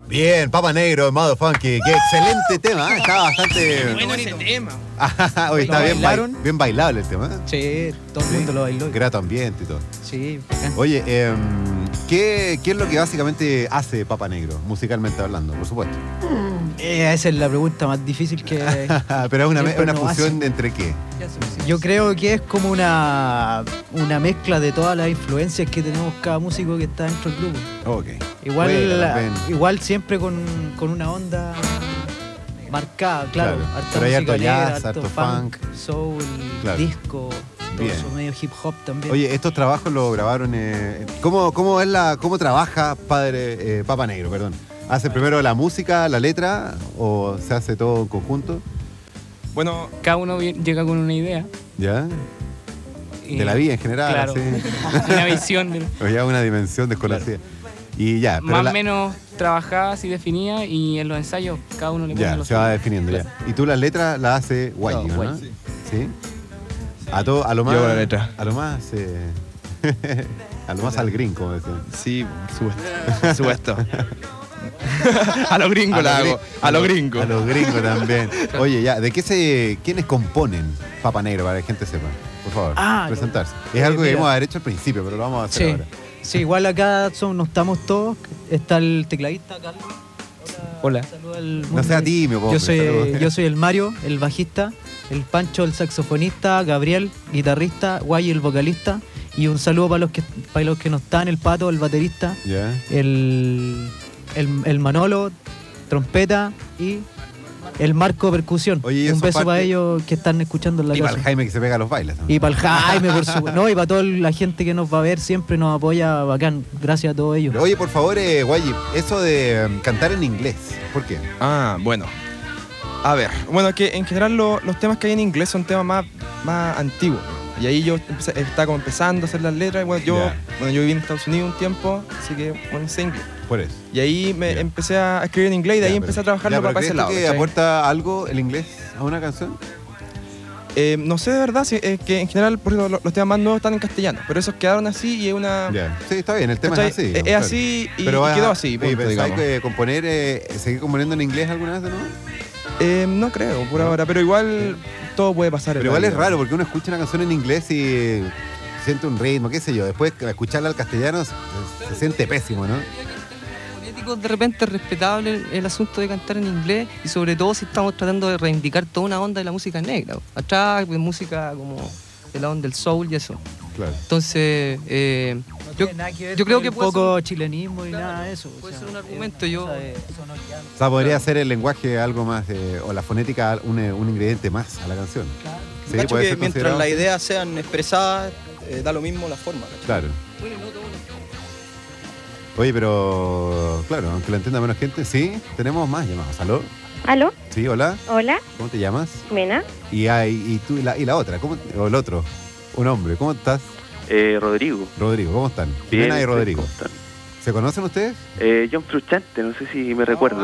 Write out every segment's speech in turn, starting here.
Bien, Papa Negro, Modo Funky. Qué excelente tema, ¿eh? Está bastante... Bueno ese tema. Hoy está bien, bailaron? bien bailable el tema. Sí, todo el mundo lo bailó. Grato ambiente y todo. Sí. Oye, ¿qué es lo que básicamente hace Papa Negro, musicalmente hablando, por supuesto? Esa es la pregunta más difícil que... Pero es una nos fusión hacen. entre qué. Yo creo que es como una mezcla de todas las influencias que tenemos cada músico que está dentro del grupo. Ok. Igual siempre con una onda marcada, claro. Harta Pero hay música harto jazz, negra, harto funk, soul, disco, todo bien. eso medio hip hop también. Oye, estos trabajos los grabaron... ¿Cómo trabaja Papa Negro, perdón? ¿Hace primero la música, la letra, o se hace todo en conjunto? Bueno, cada uno llega con una idea. ¿Ya? De la vida en general, claro, así. una visión. O ya una dimensión desconocida. Claro. Y ya, pero más o menos trabajada, así definida, y en los ensayos cada uno le pone ya, se va definiendo ya. Y tú las letras las hace Guayi, ¿no? Sí. ¿Sí? A lo más... Yo la letra. A lo más... a lo más al green, como decían. Sí, por supuesto. A los gringos la hago. A los gringos. A los gringos también. Oye, ya, ¿quiénes componen Papa Negro para que la gente sepa? Por favor, presentarse. Es algo que debemos haber hecho al principio, pero lo vamos a hacer ahora. Sí, igual acá no estamos todos. Está el tecladista, Carlos. Hola. No sea tímido, pobre. Yo soy el Mario, el bajista, el Pancho, el saxofonista, Gabriel, guitarrista, Guay, el vocalista. Y un saludo para los que no están, el Pato, el baterista, el Manolo, trompeta, y el Marco, percusión. Oye, un beso para ellos que están escuchando en la casa. Y para el Jaime que se pega a los bailes también. Y para el Jaime, por supuesto. No, y para toda la gente que nos va a ver, siempre nos apoya, bacán. Gracias a todos ellos. Oye, por favor, Guayi, eso de cantar en inglés, ¿por qué? Bueno. A ver, bueno, que en general los temas que hay en inglés son temas más antiguos. Y ahí yo estaba como empezando a hacer las letras. Y yo viví en Estados Unidos un tiempo, así que sé inglés. Por eso. Y ahí empecé a escribir en inglés y de ahí empecé a trabajarlo para ese lado. ¿Crees que aporta algo el inglés a una canción? No sé de verdad, es que en general por eso los temas más nuevos están en castellano, pero esos quedaron así y es una... Sí, está bien, el tema es así. Es así y quedó así. ¿Pensáis que seguir componiendo en inglés alguna vez de nuevo? No creo por ahora, pero igual todo puede pasar. Pero igual es raro porque uno escucha una canción en inglés y siente un ritmo, qué sé yo. Después escucharla al castellano se siente pésimo, ¿no? De repente es respetable el asunto de cantar en inglés y sobre todo si estamos tratando de reivindicar toda una onda de la música negra. Atrás, de música como de la onda del soul y eso. Claro. Entonces, yo creo que puede poco chilenismo y nada de eso. Puede ser un argumento. O sea, podría ser el lenguaje algo más, o la fonética un ingrediente más a la canción. Claro. Sí, Cacho puede que ser mientras las ideas sean expresadas, da lo mismo la forma. ¿Cacho? Claro. Oye, pero claro, aunque lo entienda menos gente, sí, tenemos más llamadas. ¿Aló? ¿Aló? Sí, hola. Hola. ¿Cómo te llamas? Mena. Y tú y la otra, o el otro, un hombre, ¿cómo estás? Rodrigo. Rodrigo, ¿cómo están? Bien, Mena y Rodrigo. ¿cómo están? ¿Se conocen ustedes? John Frusciante, no sé si me recuerdan.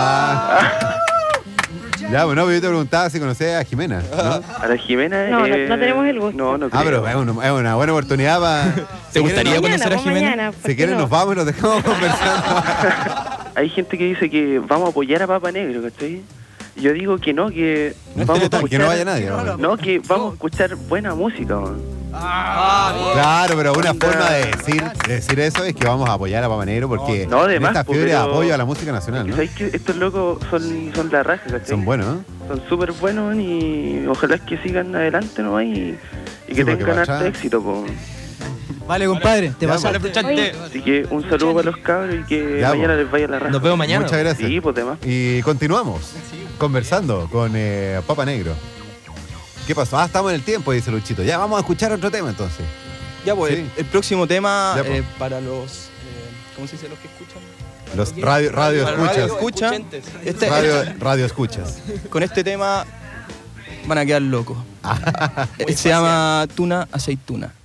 Ya, bueno, yo te preguntaba si conocías a Jimena, ¿no? A la Jimena. No tenemos el gusto. No creo. Pero es una buena oportunidad para... ¿Te gustaría conocer a Jimena? Si quieren nos vamos y nos dejamos conversando. Hay gente que dice que vamos a apoyar a Papa Negro, ¿cachai? Yo digo que no, que vamos a escuchar... Que no vaya nadie. No, que vamos a escuchar buena música, man. Claro, pero una forma de decir eso es que vamos a apoyar a Papa Negro porque en esta fiebre de apoyo a la música nacional, ¿no? ¿Sabes que estos locos son la raja, ¿cachai? Son buenos, ¿no? Son súper buenos y ojalá que sigan adelante nomás y que tengan harto éxito, po. Vale, compadre, te vas a... Así que un saludo para los cabros y que mañana les vaya la raja. Nos vemos mañana. Muchas gracias. Sí, pues demás. Y continuamos conversando con Papa Negro. ¿Qué pasó? Estamos en el tiempo, dice Luchito. Ya, vamos a escuchar otro tema entonces. Ya, pues, Sí. el próximo tema Ya, pues. para los... ¿cómo se dice los que escuchan? Los radio escuchas. Radio escuchas. Con este tema van a quedar locos. Se llama Tuna Aceituna.